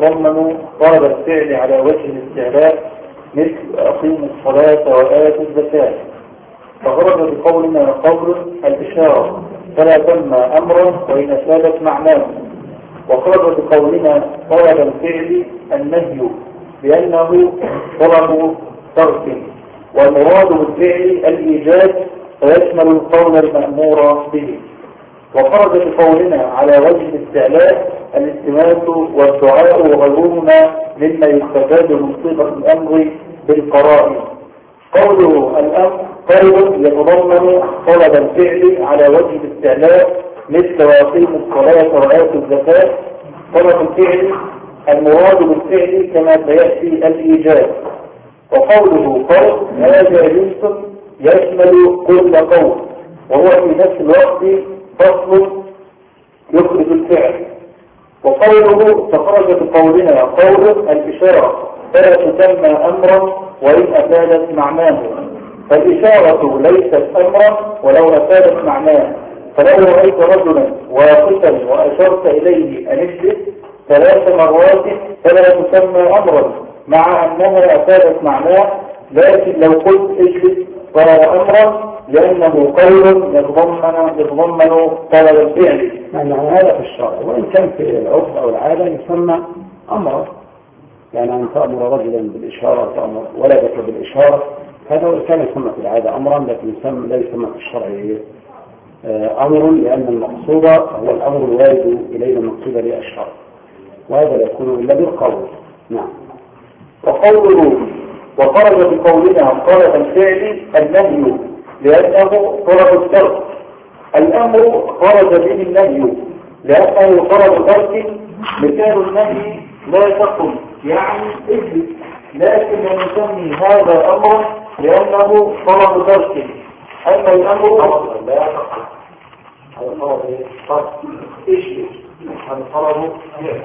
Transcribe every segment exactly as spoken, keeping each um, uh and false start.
يتضمن طلب الفعل على وجه الاستعلاء مثل أقيموا الصلاة وآتوا الزكاة، فخرج بقولنا قول الإشارة فلا تم أمرا وإن أفادت معناه. وخرج بقولنا طلب الفعل النهي بأنه طلب ترك، والمراد بالفعل الإيجاد فيشمل القول المأمور به. وخرج بقولنا على وجه الاستعلاء الاستماس والدعاء وغيرهما مما يستفاد من صيغة الأمر بالقرائن. قوله الأمر قول يتضمن طلب الفعل على وجه الاستعلاء مثل وأقيموا الصلاة وآتوا الزكاة. طلب الفعل المراد بالفعل كما سيأتي الإيجاد. وقوله قول هذا جنس يشمل كل قول، وهو في نفس الوقت فصل يخرج الفعل. وقوله فخرج بقولنا قول الإشارة فلا تسمى أمرا وإن أفادت معناه، فالإشارة ليست أمرا ولو أفادت معناه. فلو رأيت رجلا واقفا وأشرت إليه أن اجلس ثلاث مرات فلا تسمى أمرا مع أنها أفادت معناه، لكن لو قلت اجلس فهو أمرا لأنه قول يتضمن يتضمن طلب الفعل. يعني هذا في الشرع، وإن كان في العرف أو العادة يسمى أمرا، يعني أن تأمر رجلا بالإشارة تأمر ولدك بالإشارة، هذا كان يسمى في العادة أمرا، لكن يسمى لا يسمى في الشرع أمر، لأن المقصود هو الأمر الوارد إلينا المقصود للأشهر، وهذا لا يكون إلا بالقول. نعم. وقوله وخرج بقولنا طلب الفعل النهي لأنه طلب الترك. الأمر خرج به النهي لأنه طلب ترك. مثال النهي لا تقل يعني اجلس، لكن لم يسمي هذا أمرا لأنه طلب ترك. أما الأمر لا تقل هذا طلب ترك اجلس، هذا طلب فعل.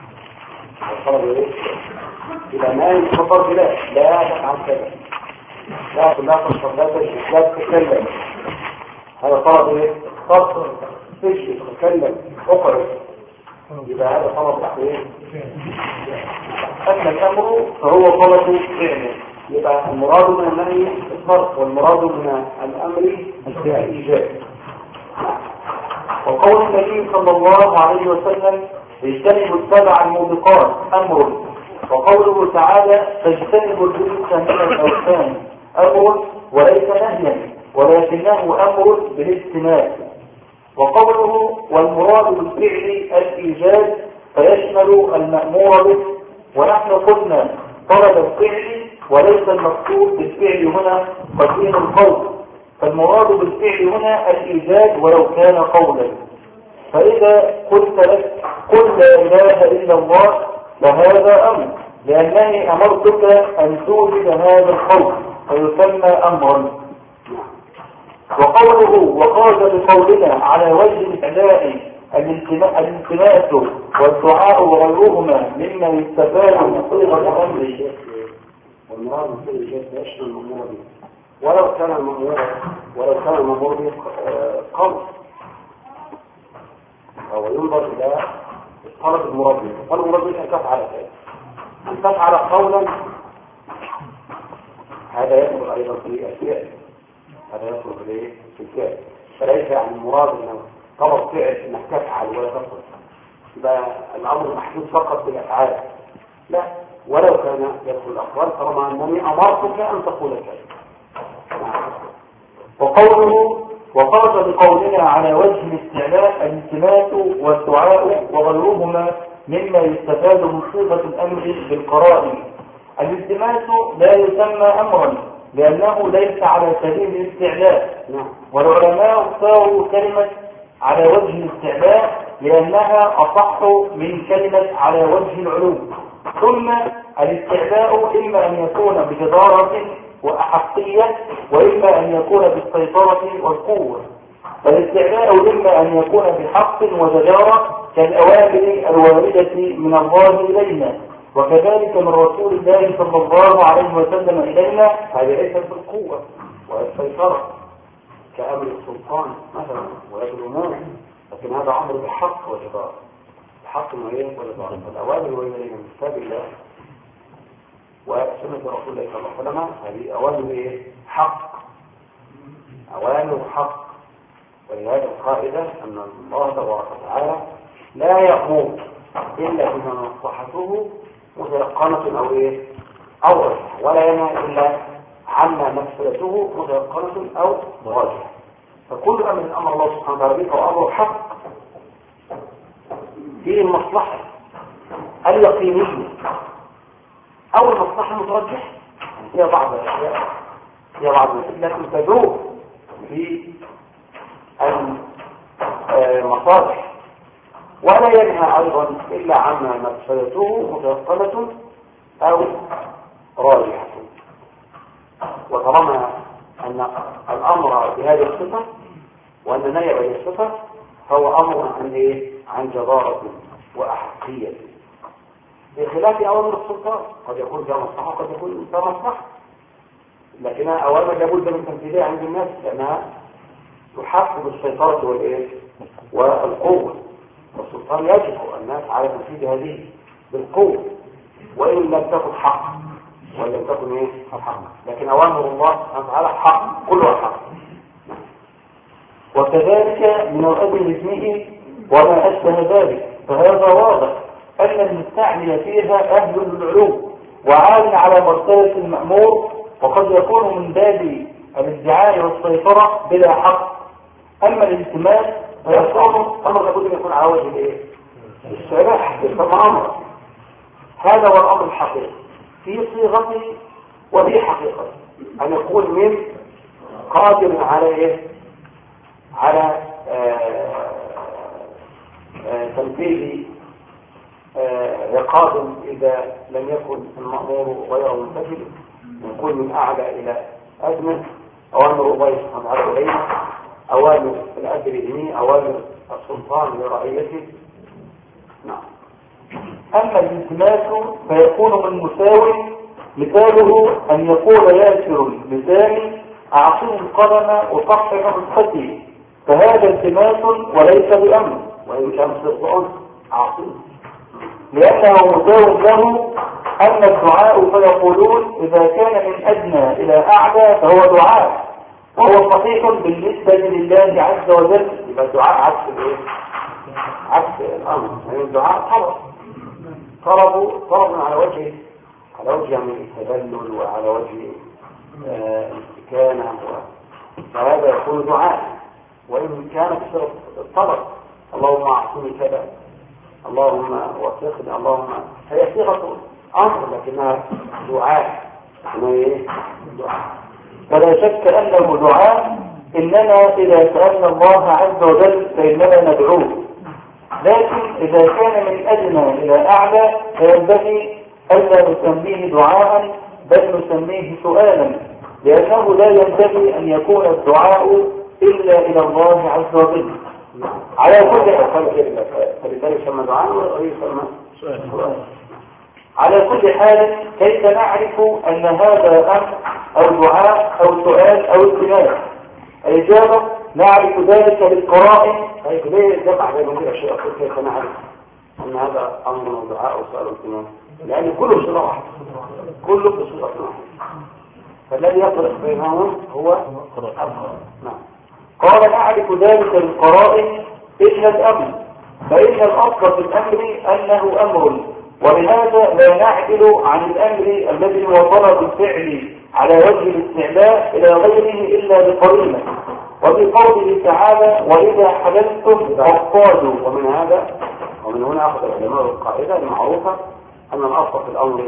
الطلب ايه؟ إذا ما يتفضل لا لا تفعل كذا، لا لا تفضل لا تجلس لا تتكلم، هذا طلب ايه؟ تفضل تجلس تتكلم اقرب، يبقى هذا طلب ايه؟ أما الأمر فهو طلب فعل، يبقى المراد من النهي الفرق والمراد من الأمر الإيجاب. وقول النبي صلى الله عليه وسلم اجتنبوا السبع الموبقات أمر، وقوله تعالى فاجتنبوا الرجس من الأوثان أمر وليس نهيا ولكنه أمر بالاجتناب. وقوله والمراد بالفعل الإيجاد فيشمل المأمور به، ونحن قلنا طلب الفعل وليس المقصود بالفعل هنا قديم القول، فالمراد بالفعل هنا الإيجاد ولو كان قولا. فإذا قلت لك قل لا إله إلا الله فهذا أمر، لأنني أمرتك أن توجد هذا القول فيسمى أمرا. وقوله وخرج بقولنا على وجه الإعلاء الالتماس والدعاء وغيرهما مما يستفاد من صيغة الأمر. والمراد بالفعل يشمل المأمور به، ولو كان المأمور ولو كان المأمور به قول، أو ينظر إلى طلب المراد به. طلب المراد به أن تفعل كذا، أن تفعل قولا، هذا يدخل أيضا في الفعل، هذا يدخل في الفعل، فليس يعني المراد أنه طلب فعل أنك تفعل ولا تفعل، يبقى الأمر محدود فقط بالأفعال، لا، ولو كان يدخل الأقوال طالما أنني أمرتك أن تقول كذا. وقوله وخرج بقولنا على وجه الاستعلاء الالتماس والدعاء وغيرهما مما يستفاد من صيغة الأمر بالقرائن. الالتماس لا يسمى أمرا لأنه ليس على سبيل الاستعلاء، والعلماء اختاروا كلمة على وجه الاستعلاء لأنها أصح من كلمة على وجه العلو. ثم الاستعلاء إما أن يكون بجدارة وأحقية وإما أن يكون بالسيطرة والقوة، فالاستعلاء إما أن يكون بحق وجدارة كالأوامر الواردة من الله إلينا وكذلك من رسول الله صلى الله عليه وسلم إلينا، هذه ليست بالقوة والسيطرة كأمر السلطان مثلا ويجرمون، لكن هذا أمر بحق وجدارة. الحق وإيه والباطل. الأوامر والنهي من كتاب الله وسنة رسول الله صلى الله عليه وسلم هذه أوامر إيه؟ حق، أوامر حق. ولهذا القاعدة أن الله تبارك وتعالى لا يأمر إلا بما مصلحته متيقنة أو إيه أو راجحة، ولا ينهى إلا عما مفسدته متيقنة أو راجحة. فكل أمر من أمر الله سبحانه وتعالى به هو أمر حق فيه المصلحة اليقينية أو المصلحة المترجحة. هي بعض الأشياء هي بعض الأشياء لكن تدور في المصالح، ولا ينهى أيضا إلا عما مفسدته متيقنة أو راجحة. وطالما أن الأمر بهذه الصفة وأن النهي بهذه الصفة فهو أمر عن إيه؟ عن جدارة وأحقية، بخلاف أوامر السلطان قد يكون فيها مصلحة وقد يكون فيها مصلحة، لكنها أوامر لابد من تنفيذها عند الناس لأنها تحقق السيطرة والإيه؟ والقوة، والسلطان يجب الناس على تنفيذ هذه بالقوة وإن لم تكن حق ولم تكن إيه؟ حق. لكن أوامر الله سبحانه وتعالى حق، كلها حق. وكذلك من أجل اسمه وما أشبه ذلك، فهذا واضح أن المستعمل فيها أهل العلوم وعال على مرتبة المأمور، وقد يكون من باب الادعاء والسيطرة بلا حق. أما الالتماس فيكون أمر لابد أن يكون على وجه الإيه؟ الشرح يسمى أمر. هذا هو الأمر الحقيقي في صيغته وفي حقيقته، أن يكون من قادر على إيه؟ على آه آه تنفيذ آه عقاب إذا لم يكن المأمور غير منتفذ، يكون من أعلى إلى أدنى. أوامر الله سبحانه وتعالى إليه، أوامر الأب لابنه، أوامر السلطان لرعيته. نعم. أما الالتماس فيكون من مساو، مثاله أن يقول ياسر اللسان أعطيه القلم وصحح نسختي، فهذا التماس وليس بأمر، وإن كان صدقا أعطيه، لأنه مساو له. أما الدعاء فيقولون إذا كان من أدنى إلى أعلى فهو دعاء، وهو صحيح بالنسبة لله عز وجل. يبقى الدعاء عكس الإيه؟ عكس الأمر. يعني الدعاء طلب طلبوا طلب على وجه على وجه يعني التذلل وعلى وجه الاستكانة آه فهذا يكون دعاء، وإن كان بصيغة الطلب اللهم أعطني كذا، اللهم وفقني، اللهم، هي صيغة أمر لكنها دعاء. دعاء فلا شك أنه دعاء، إننا إذا سألنا الله عز وجل فإننا ندعوه. لكن إذا كان من أدنى إلى أعلى فينبغي ألا نسميه دعاء بل نسميه سؤالا، لأنه لا ينبغي أن يكون الدعاء إلا إلى الله عز وجل. على كل حال فلذلك يسمى دعاء ويسمى سؤال. على كل حال كيف نعرف أن هذا أمر أو دعاء أو سؤال أو التماس؟ الإجابة نعرف ذلك بالقرائن. طيب ليه جمع بين هذه الأشياء؟ كيف نعرف أن هذا أمر ودعاء أو سؤال أو التماس؟ لأن كله بصيغة واحدة، كله بصيغة واحدة، فالذي يفرق بينهم هو القرآن. نعم. قال نعرف ذلك بالقرائن إلا الأمر، فإن الأصل في الأمر أنه أمر، ولهذا لا نعدل عن الأمر الذي هو طلب الفعل على وجه الاستعلاء إلى غيره إلا بقرينة. وفي قوله تعالى وإذا حللتم فاصطادوا. ومن هذا ومن هنا أخذ العلماء القاعدة المعروفة أن الأصل في الأمر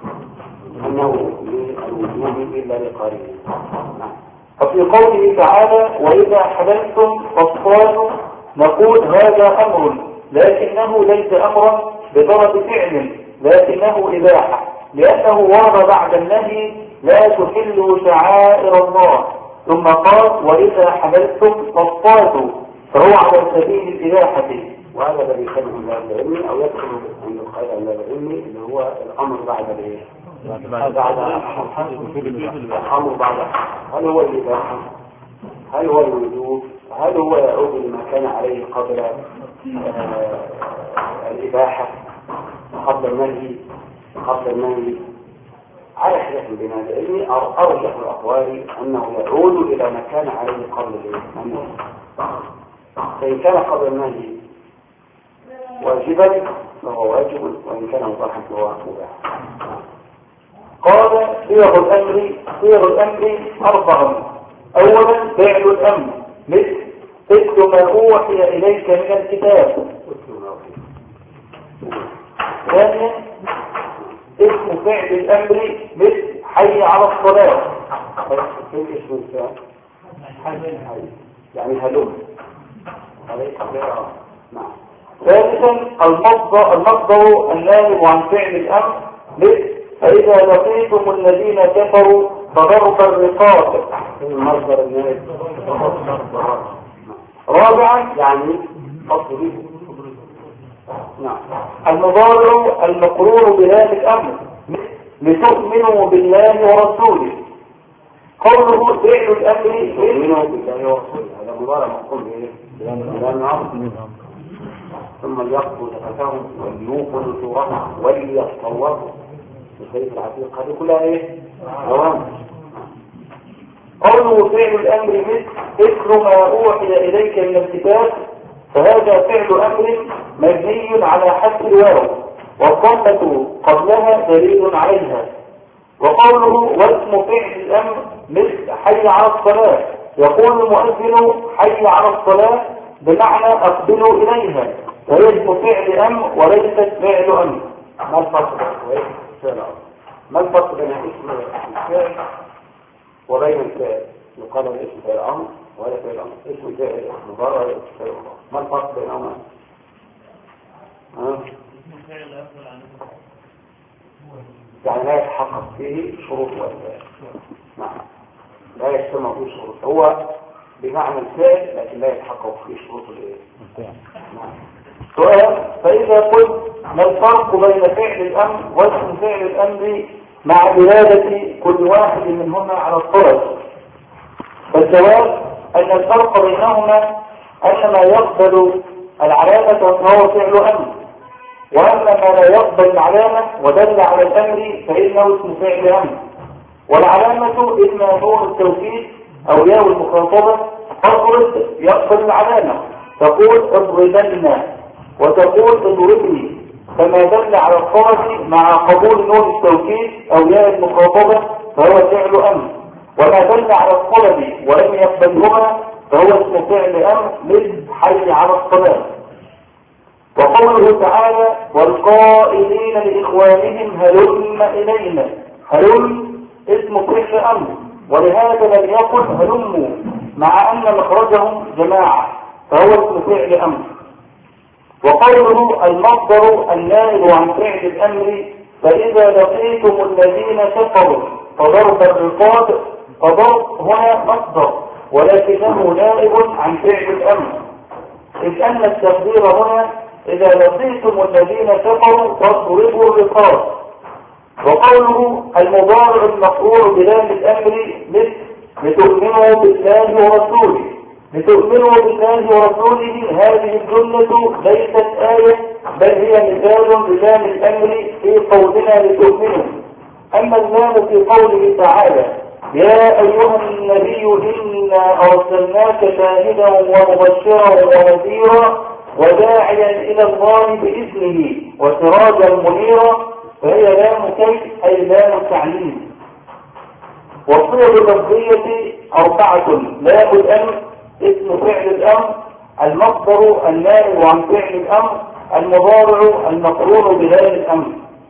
أنه للوجوب إلا لقرينة. نعم. وفي قوله تعالى وإذا حللتم فاصطادوا نقول هذا أمر، لكنه ليس أمرا بطلب فعل، لكنه إباحة، لأنه ورد بعد النهي لا تحلوا شعائر الله، ثم قال وإذا حللتم فاصطادوا، فهو على سبيل الإباحة. وهذا الذي يخرج من هذا العلم أو يدخل عند القاعدة من هذا العلم اللي هو الأمر بعد الإيه؟ بعد الأمر بعد. هل هو الإباحة؟ هل هو الوجوب؟ هل هو يعود لما كان عليه قبل الإباحة قبل المنهي قبل المنهي على خلاف بين العلم. أرجح الأقوال أنه يعود إلى ما كان عليه قبل المنهي، فإن كان قبل المنهي واجبا فهو واجب، وإن كان مباحا فهو مباح. قال صيغ الأمر صيغ الأمر أربع. أولا فعل الأمر مثل اتل ما أوحي إليك من الكتاب. ثانيا اسم فعل الأمر مثل حي على الصلاة. اسم الفعل يعني هلم. نعم. ثالثا المصدر المصدر النائب عن فعل الأمر مثل فإذا لقيتم الذين كفروا فضرب الرقاب. المصدر النائب. رابعا يعني فضل. نعم. المضارع المقرور بهذا الأمر لتؤمنوا بالله ورسوله. قوله فعل الأمر تؤمنوا بالله ورسوله هذا مضارع مقرور به ثم ليقضوا زكاتهم وليوفوا نذورهم وليطوفوا بالبيت العتيق. هذه كلها ايه؟ دوام. قوله فعل الأمر مثل اتل ما أوحي إليك من الكتاب، فهذا فعل أمر مبني على حذف الواو والضمة قبلها دليل عليها. وقوله واسم فعل الأمر مثل حي على الصلاة، يقول المؤذن حي على الصلاة بمعنى أقبلوا إليها، وهي اسم فعل أمر وليست فعل أمر. ما الفرق بين فعل أمر؟ ما الفرق بين اسم الفعل وبين الفعل؟ يقال الاسم فعل أمر ولا فعل أمر، اسم فعل مضارع ولا اسم فعل مضارع. ما الفرق بينهما؟ ها؟ يعني لا يتحقق فيه شروط الفعل. نعم. لا يجتمع فيه شروط، هو بمعنى الفعل لكن لا يتحقق فيه شروط الفعل. نعم. سؤال: فإذا قلت ما الفرق بين فعل الأمر واسم فعل الأمر مع دلالة كل واحد منهما على الطرف؟ فالجواب أن الفرق بينهما أن ما يقبل العلامة فهو فعل أمر، وأما ما لا يقبل العلامة ودل على الأمر فإنه اسم فعل أمر. والعلامة إما نون التوكيد أو ياء المخاطبة. اضرب يقبل العلامة، تقول اضربن وتقول اضربني، فما دل على الطرف مع قبول نون التوكيد أو ياء المخاطبة فهو فعل أمر، وما دل على الطلب ولم يقبلهما فهو اسم فعل أمر مثل حي على الصلاة. وقوله تعالى والقائلين لإخوانهم هلم إلينا، هلم اسم فعل أمر، ولهذا لم يقل هلموا مع أن مخرجهم جماعة فهو اسم فعل أمر. وقوله المصدر النائب عن فعل الأمر فإذا لقيتم الذين كفروا فضرب الرقاب، فضرب هنا مصدر ولكنه نائب عن فعل الأمر، إذ أن التقدير هنا إذا لقيتم الذين كفروا فاضربوا الرقاب. وقوله المضارع المقرور بلام الأمر مثل لتؤمنوا بالله ورسوله، لتؤمنوا بالله ورسوله هذه الجملة ليست آية بل هي مثال بلام الأمر في قولنا لتؤمنوا. أما اللام في قوله تعالى يا أيها النبي إنا أرسلناك شاهدا ومبشرا ونذيرا وداعيا إلى الله بإذنه وسراجا منيرا، فهي لام كيف أي لام التعليم. والصيغ اللفظية أربعة: لام الأمر اسم فعل الأمر، المصدر النائب عن فعل الأمر، المضارع المقرون بلام الأمر.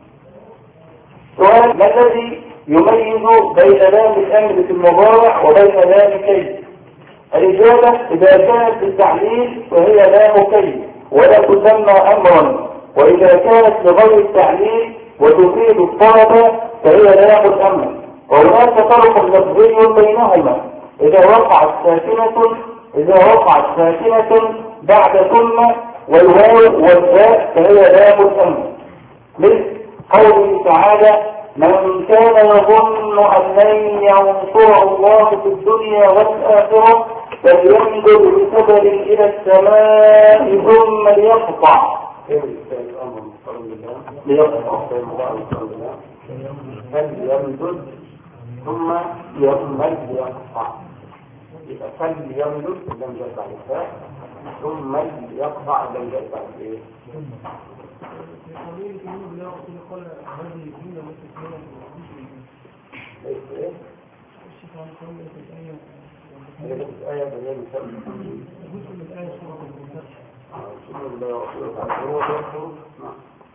سؤال: ما الذي يميز بين لام الأمر في المضارع وبين لام كيف؟ الإجابة إذا كانت بالتعليل فهي لام كيف ولا تسمى أمرا، وإذا كانت لغير التعليل وتفيد الطلب فهي لام الأمر. وهناك فرق لفظي بينهما، إذا وقعت ساكنة إذا وقعت ساكنة بعد ثم والواو والباء فهي لام الأمر، مثل قوله تعالى من كان يظن أن لن ينصره الله في الدنيا والآخرة فلينظر بسبب إلى السماء ثم ليقطع. ليقطع فليمدد ثم يمد ليقطع. يبقى فليمدد لم يرفع الفاء ثم يقطع لم يرفع الايه؟ ليس ايه؟ هي الآية بنية مثال جزء من الآية سورة المنتشر سورة الله ورسوله تعالى هو يذكر نعم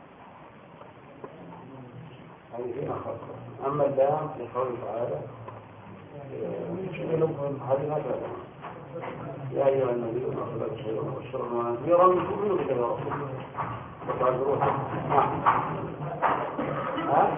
هذه هنا خاصة. أما اللام لقوله تعالى هذه هكذا يا أيها النبي صلى الله عليه وسلم وبشر ونذيرا تؤمنوا بالله ورسوله وتعذروه نعم ها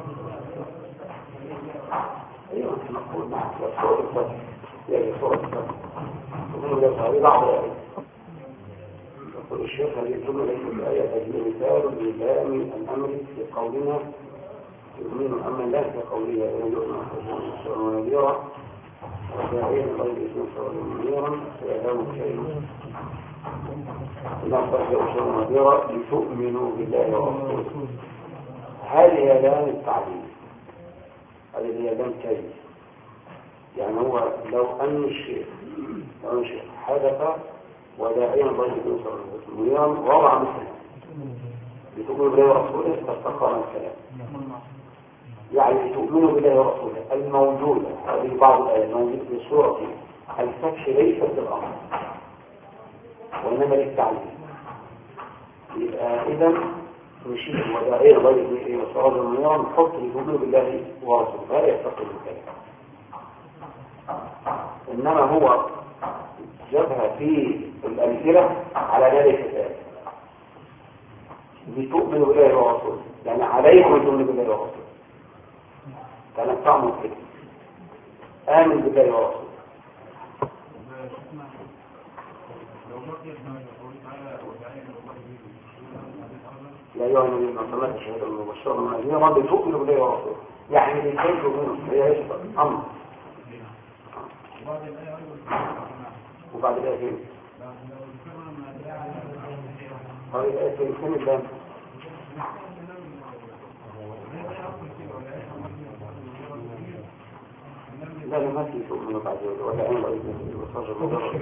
ايوه نقول معك سورة الفتح يعني سورة الفتح تؤمنوا بالله هذه بعض الآيات يقول الشيخ هذه الجملة ليست الآية هذه مثال للام الأمر في قولنا يؤمن أما الله في قوله يا أيها الذين آمنوا بشرا ونذيرا وداعيا غير اسم سرا منيرا فإعلام شيء إن أصبح بشرا ونذيرا لتؤمنوا بالله ورسوله. هذه لام التعليم هذه هي لام كيف يعني هو لو أن الشيء لو أن الشيء حدث وداعيا غير اسم سرا منيرا وضع مثله لتؤمنوا بالله ورسوله فاستقام الكلام يعني تؤمنوا بالله ورسوله الموجودة هذه بعض الآيات الموجودة في سورة الفتح ليست بالأمر وإنما للتعليم. يبقى إذا نشيد وداعية غير وسراج المنير نحط لتؤمنوا بالله ورسوله هذا يستقيم الكلام. إنما هو جابها في الأمثلة على ذلك الآية لتؤمنوا بالله ورسوله يعني عليكم أن تؤمنوا بالله ورسوله كانت تعمل كده آمن بالله ورسوله. لا أيها الذين آمنوا شهادة المبشرة والنذيرا لتؤمنوا بالله ورسوله يعني لكي تؤمنوا هي يشبه أمر. وبعد الآية فين؟ بعد الآية فين فين الباب؟ لا ما في تؤمنوا بعد ذلك ولا أين رأيت وصاجر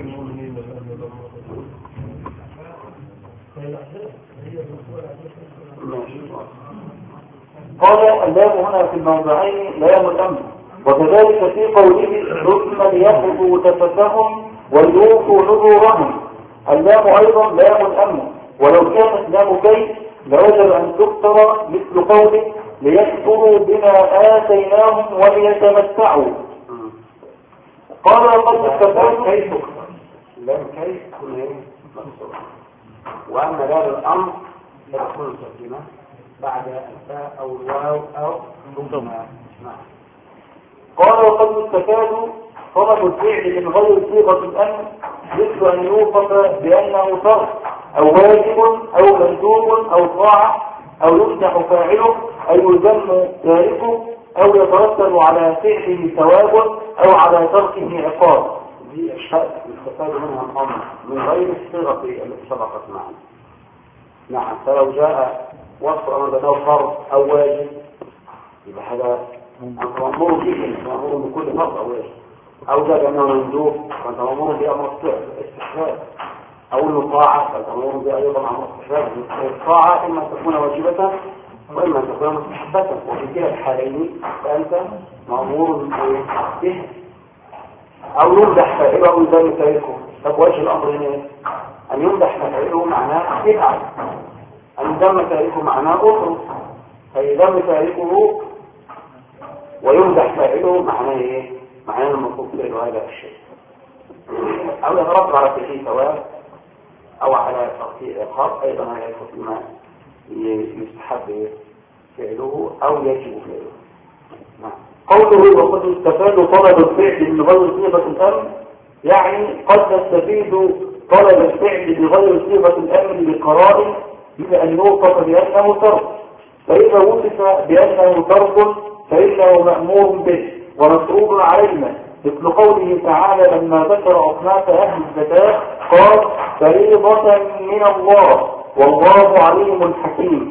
قال اللام هنا في الموضعين لام الأمر وكذلك في قوله ثم ليقضوا تفتهم وليوفوا نذورهم اللام أيضا لام الأمر ولو كانت لام كي لوجب أن تكثر مثل قوله ليكفروا بما آتيناهم وليتمتعوا. قال وقد استفادوا كيف تكثر لام كيف تكون ايه مكسورة وأما لام الأمر فتكون ساكنة بعد الفاء أو الواو أو ثم. قال وقد استفادوا طلب الفعل من غير صيغة الأمر مثل أن يوصف بأنه شرط أو واجب أو مندوب أو طاعة أو يمدح فاعله أو يذم تاركه أو يترتب على فعله ثواب أو على تركه عقاب. دي أشياء يستفاد منها الأمر من غير الصيغة التي سبقت معنا. نعم فلو جاء وصف أمر بأنه فرض أو واجب يبقى هذا أنت مأمور به أنت مأمور بكل فرض أو واجب أو جاء بأنه مندوب فأنت مأمور بأمر استحباب أو أنه طاعة فأنت مأمور بأيضا أمر استحباب. الطاعة إما أن تكون واجبة وإما أن تكون مستحبة وفي كلا الحالين فأنت مأمور به أو يمدح فاعله أو يذم تاركه. طب وجه الأمر هنا أن يمدح فاعله معناه بدعة أن يذم تاركه معناه أخر فيذم تاركه ويمدح فاعله معناه إيه؟ معناه المطلوب فعله هذا الشيء أو يترتب على فعله ثواب أو على ترتيب عقاب أيضا هذا يكون ما يستحب فعله أو يجب فعله. نعم. قوله وقد استفاد طلب الفعل من غير صيغة الأمر يعني قد نستفيد طلب الفعل بغير صيغة الأمر بقرائن بما أن يوصف بأنه ترك فإذا وصف بأنه ترك فإنه مأمور به ومسؤول علينا مثل قوله تعالى لما ذكر أصناف أهل الزكاة قال فريضة من الله والله عليم حكيم.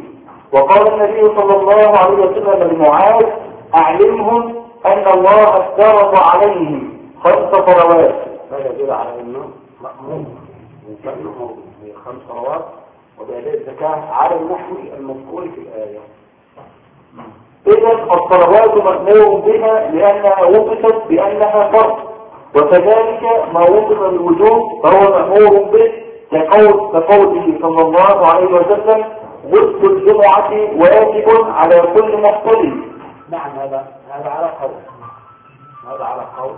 وقال النبي صلى الله عليه وسلم لمعاذ أعلمهم أن الله افترض عليهم خمس صلوات. هذا يدل على أنه مأمور الإنسان مأمور بخمس صلوات وبأداء الزكاة على النحو المذكور في الآية. إذن الصلوات مأمور بها لأنها وصفت بأنها فرض، وكذلك ما وصف بالوجوب فهو مأمور به كقول كقوله صلى الله عليه وسلم غسل الجمعة واجب على كل محتلم. نعم هذا هذا على قول هذا على قول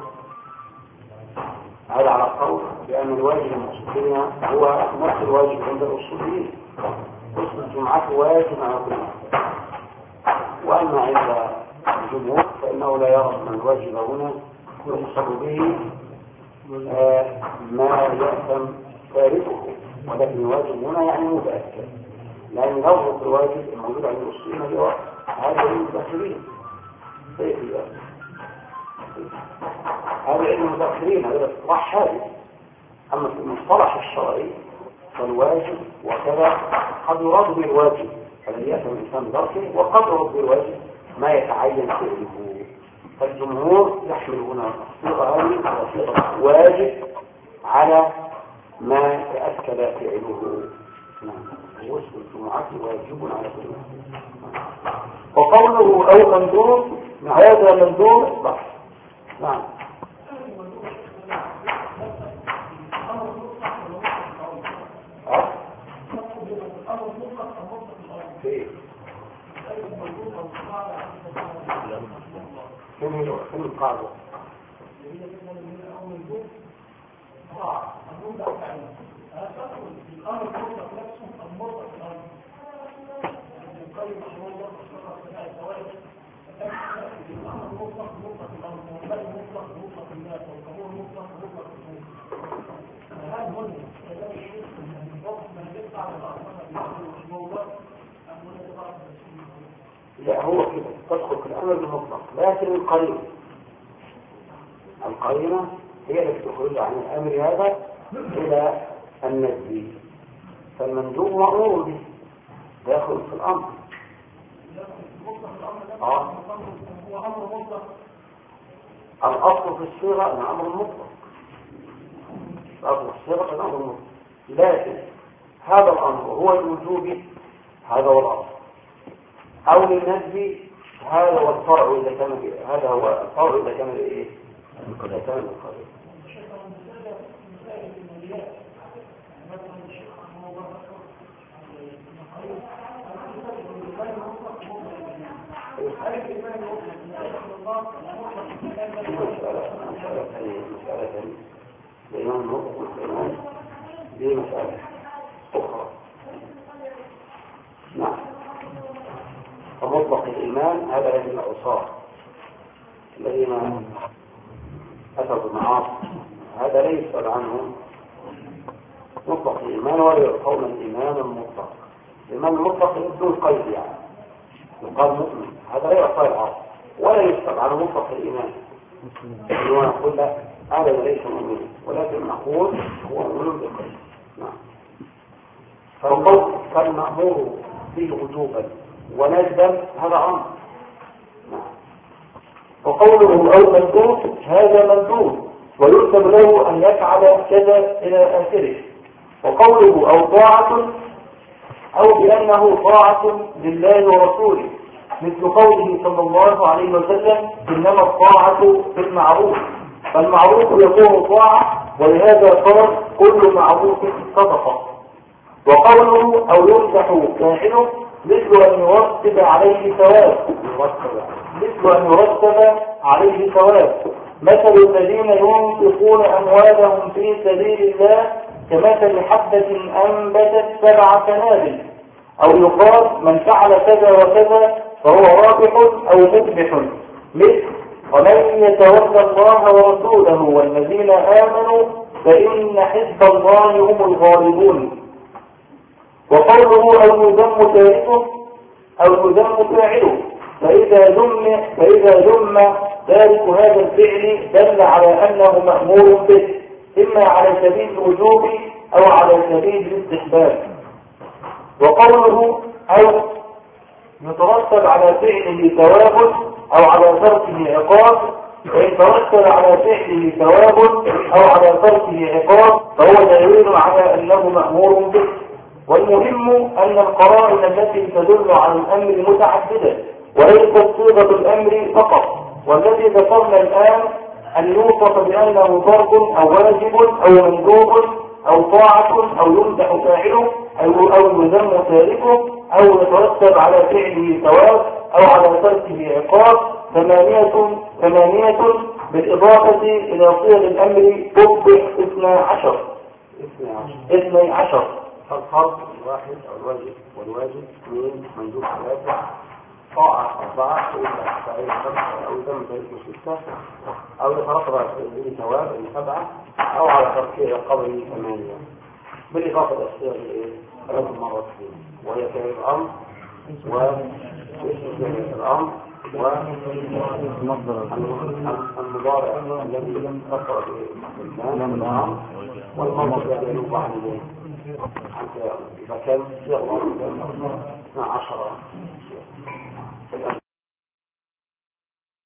هذا على قول بأن الواجب المقصود هو نفس الواجب عند الأصوليين. غسل الجمعة واجب على كل محتلم. وأما عند الجمهور فإنه لا يرى أن الواجب هنا يقصد به آه ما يأثم تاركه، ولكن الواجب هنا يعني متأكد، لأن لفظ الواجب الموجود عند الأصوليين هو هذا المتأخرين. هذا علم المتأخرين، هذا اصطلاح حادث. أما في المصطلح الشرعي فالواجب وكذا قد يراد بالواجب الذي يأثم الإنسان بدركه، وقد يراد بالواجب ما يتعين فعله. فالجمهور يحمل هنا الصيغة هذه على صيغة واجب على ما تأكد فعله. نعم، غسل الجمعة واجب على كل مسلم. وقوله أو مندوب هذا مندوب صح. نعم. كم القاعدة؟ لا هو كده تدخل في الأمر المطلق، لكن القرينة القرينة هي التي تخرج عن الأمر هذا إلى النزل. فالمندوب مأمور به داخل في الأمر. آه. الأصل في الصيغة أن أمر مطلق، الأصل في الصيغة أن أمر مطلق، لكن هذا الأمر هو الوجوب، هذا هو الأصل، أو للنزل هذا هو الفرع إذا كان هذا هو الفرع إذا كان إيه؟ إذا كان القريب. مسألة ثانية مسألة ثانية الإمام المطلق والإمام دي مسألة أخرى. نعم. فمطلق الإيمان هذا الذين العصاة الذين أتوا بالمعاصي هذا لا يسأل عنهم مطلق الإيمان ولا يعطون الإيمان المطلق. الإيمان المطلق بدون قيد يعني يقال مؤمن، هذا لا يعطى العاصي ولا يسأل عنه مطلق الإيمان. هو نقول لا هذا ليس مؤمن، ولكن نقول هو مؤمن بالقيد. نعم. فالقول كالمأمور فيه وجوبا ونجدا هذا أمر. نعم. وقوله أو مندوب هذا مندوب ويكتب له أن يفعل كذا إلى آخره. وقوله أو طاعة أو بأنه طاعة لله ورسوله، مثل قوله صلى الله عليه وسلم إنما الطاعة في المعروف، فالمعروف يكون طاعة، ولهذا قال كل معروف صدقة. وقوله أو يمسح فاعله مثل أن يرتب عليه ثواب مثل أن يرتب عليه ثواب مثل الذين ينفقون أموالهم في سبيل الله كمثل حبة أنبتت سبع سنابل. أو يقال من فعل كذا وكذا فهو رابح أو مكبح، مثل ومن يتولى الله ورسوله والذين آمنوا فإن حزب الله هم الغالبون. وقوله أو يذم تاركه أو يذم فاعله، فإذا ذم فإذا ذم تارك هذا الفعل دل على أنه مأمور به، إما على سبيل الوجوب أو على سبيل الاستحباب. وقوله أو يترتب على فعله ثواب أو على تركه عقاب، وإن ترتب على فعله ثواب أو على تركه عقاب فهو دليل على أنه مأمور به. والمهم أن القرائن التي تدل على الأمر متعددة وليست صيغة الأمر فقط، والذي ذكرنا الآن أن يوصف بأنه فرض أو واجب أو مندوب أو طاعة أو يمدح فاعله أو أو يذم تاركه أو يترتب على فعله ثواب أو على تركه عقاب ثمانية ثمانية بالإضافة إلى صيغ الأمر تصبح اثنا عشر اثني عشر. الفرض الواحد أو الواجب والواجب اثنين مندوب ثلاثة طاعة أربعة فاعل خمسة أو ذم تاركه ستة أو يترتب على فعله ثواب سبعة أو على تركه عقاب ثمانية بالإضافة إلى الصيغ ثلاث مرات وهي فعل الأمر واسم فعل الأمر والمضارع الذي ذكر به الأمر والمصدر الذي ينوب عنه إذا كان صيغ اثنا عشر